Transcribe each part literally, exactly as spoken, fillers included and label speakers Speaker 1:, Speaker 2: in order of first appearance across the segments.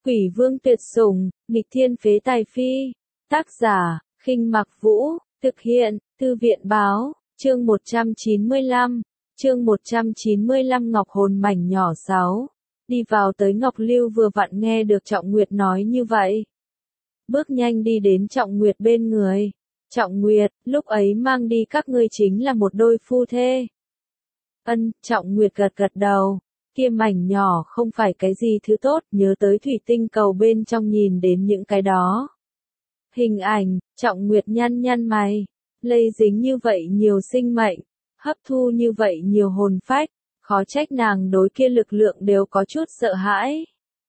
Speaker 1: Quỷ vương tuyệt sủng, nghịch thiên phế tài phi. Tác giả, Khinh Mặc Vũ, thực hiện, Thư viện báo, chương một trăm chín mươi lăm, chương một trăm chín mươi lăm Ngọc hồn mảnh nhỏ sáu. Đi vào tới Ngọc Lưu vừa vặn nghe được Trọng Nguyệt nói như vậy. Bước nhanh đi đến Trọng Nguyệt bên người. Trọng Nguyệt, lúc ấy mang đi các ngươi chính là một đôi phu thê. Ân, Trọng Nguyệt gật gật đầu. Kia mảnh nhỏ không phải cái gì thứ tốt, nhớ tới thủy tinh cầu bên trong nhìn đến những cái đó. Hình ảnh, Trọng Nguyệt nhăn nhăn mày, lây dính như vậy nhiều sinh mệnh, hấp thu như vậy nhiều hồn phách, khó trách nàng đối kia lực lượng đều có chút sợ hãi.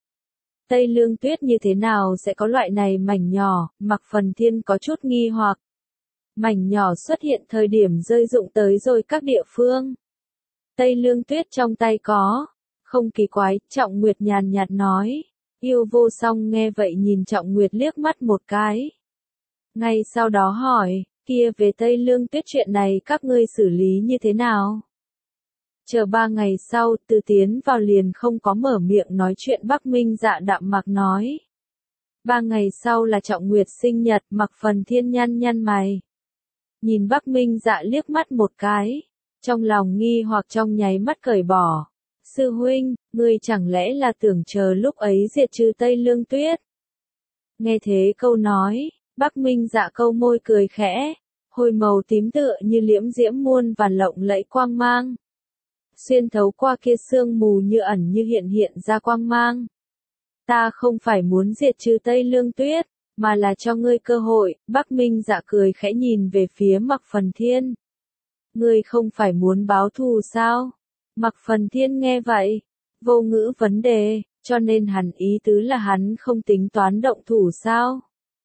Speaker 1: Tây Lương Tuyết như thế nào sẽ có loại này mảnh nhỏ, Mạc Phần Thiên có chút nghi hoặc. Mảnh nhỏ xuất hiện thời điểm rơi rụng tới rồi các địa phương. Tây Lương Tuyết trong tay có. Không kỳ quái, Trọng Nguyệt nhàn nhạt nói. Yêu Vô Song nghe vậy nhìn Trọng Nguyệt liếc mắt một cái. Ngay sau đó hỏi, kia về Tây Lương Tuyết chuyện này các ngươi xử lý như thế nào? Chờ ba ngày sau, Từ tiến vào liền không có mở miệng nói chuyện. Bắc Minh Dạ đạm mạc nói. Ba ngày sau là Trọng Nguyệt sinh nhật, Mạc Phần Thiên nhăn nhăn mày. Nhìn Bắc Minh Dạ liếc mắt một cái, trong lòng nghi hoặc trong nháy mắt cởi bỏ. Sư huynh, ngươi chẳng lẽ là tưởng chờ lúc ấy diệt trừ Tây Lương Tuyết? Nghe thế câu nói, Bắc Minh Dạ câu môi cười khẽ, hồi màu tím tựa như liễm diễm muôn và lộng lẫy quang mang. Xuyên thấu qua kia sương mù như ẩn như hiện hiện ra quang mang. Ta không phải muốn diệt trừ Tây Lương Tuyết, mà là cho ngươi cơ hội. Bắc Minh Dạ cười khẽ nhìn về phía Mạc Phần Thiên. Ngươi không phải muốn báo thù sao? Mạc Phần Thiên nghe vậy, vô ngữ vấn đề, cho nên hắn ý tứ là hắn không tính toán động thủ sao?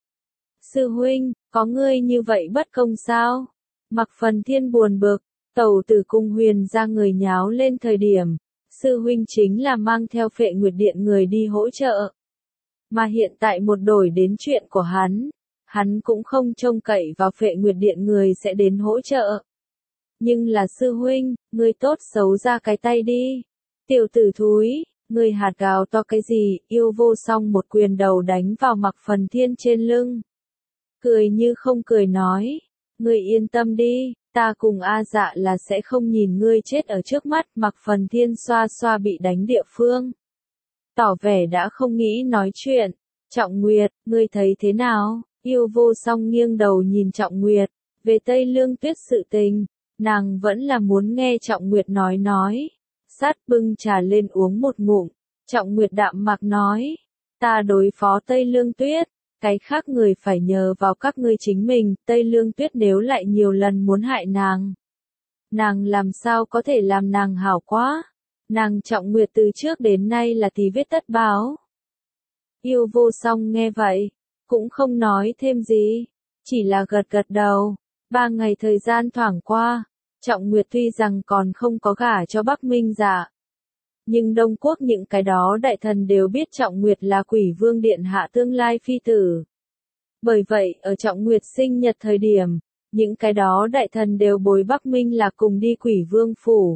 Speaker 1: Sư huynh, có ngươi như vậy bất công sao? Mạc Phần Thiên buồn bực, Tẩu Tử Cung Huyền ra người nháo lên thời điểm, sư huynh chính là mang theo Phệ Nguyệt Điện người đi hỗ trợ. Mà hiện tại một đổi đến chuyện của hắn, hắn cũng không trông cậy vào Phệ Nguyệt Điện người sẽ đến hỗ trợ. Nhưng là sư huynh, ngươi tốt xấu ra cái tay đi. Tiểu tử thúi, ngươi hạt gào to cái gì? Yêu Vô Song một quyền đầu đánh vào Mạc Phần Thiên trên lưng. Cười như không cười nói, ngươi yên tâm đi, ta cùng A Dạ là sẽ không nhìn ngươi chết ở trước mắt. Mạc Phần Thiên xoa xoa bị đánh địa phương, tỏ vẻ đã không nghĩ nói chuyện. Trọng Nguyệt, ngươi thấy thế nào? Yêu Vô Song nghiêng đầu nhìn Trọng Nguyệt, về Tây Lương Tuyết sự tình. Nàng vẫn là muốn nghe Trọng Nguyệt nói nói. Sát bưng trà lên uống một ngụm. Trọng Nguyệt đạm mạc nói. Ta đối phó Tây Lương Tuyết. Cái khác người phải nhờ vào các ngươi chính mình. Tây Lương Tuyết nếu lại nhiều lần muốn hại nàng. Nàng làm sao có thể làm nàng hảo quá. Nàng Trọng Nguyệt từ trước đến nay là tí vết tất báo. Yêu Vô Song nghe vậy. Cũng không nói thêm gì. Chỉ là gật gật đầu. Ba ngày thời gian thoảng qua. Trọng Nguyệt tuy rằng còn không có gả cho Bắc Minh Dạ. Nhưng Đông Quốc những cái đó đại thần đều biết Trọng Nguyệt là Quỷ Vương Điện hạ tương lai phi tử. Bởi vậy, ở Trọng Nguyệt sinh nhật thời điểm, những cái đó đại thần đều bồi Bắc Minh là cùng đi Quỷ Vương Phủ.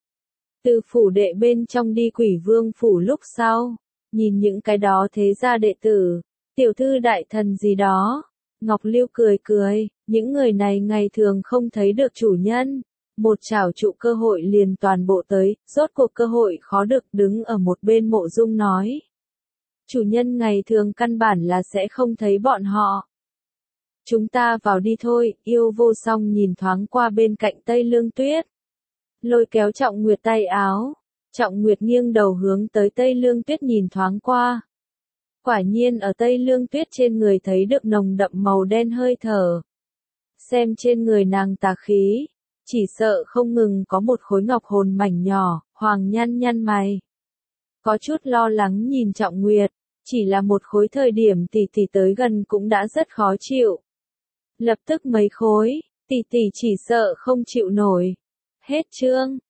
Speaker 1: Từ phủ đệ bên trong đi Quỷ Vương Phủ lúc sau, nhìn những cái đó thế gia đệ tử, tiểu thư đại thần gì đó. Ngọc Lưu cười cười, những người này ngày thường không thấy được chủ nhân. Một chảo trụ cơ hội liền toàn bộ tới, rốt cuộc cơ hội khó được. Đứng ở một bên Mộ Dung nói. Chủ nhân ngày thường căn bản là sẽ không thấy bọn họ. Chúng ta vào đi thôi. Yêu Vô Song nhìn thoáng qua bên cạnh Tây Lương Tuyết. Lôi kéo Trọng Nguyệt tay áo. Trọng Nguyệt nghiêng đầu hướng tới Tây Lương Tuyết nhìn thoáng qua. Quả nhiên ở Tây Lương Tuyết trên người thấy được nồng đậm màu đen hơi thở. Xem trên người nàng tà khí. Chỉ sợ không ngừng có một khối ngọc hồn mảnh nhỏ. Hoàng nhăn nhăn mày. Có chút lo lắng nhìn Trọng Nguyệt. Chỉ là một khối thời điểm tỷ tỷ tới gần cũng đã rất khó chịu. Lập tức mấy khối, tỷ tỷ chỉ sợ không chịu nổi. Hết chương.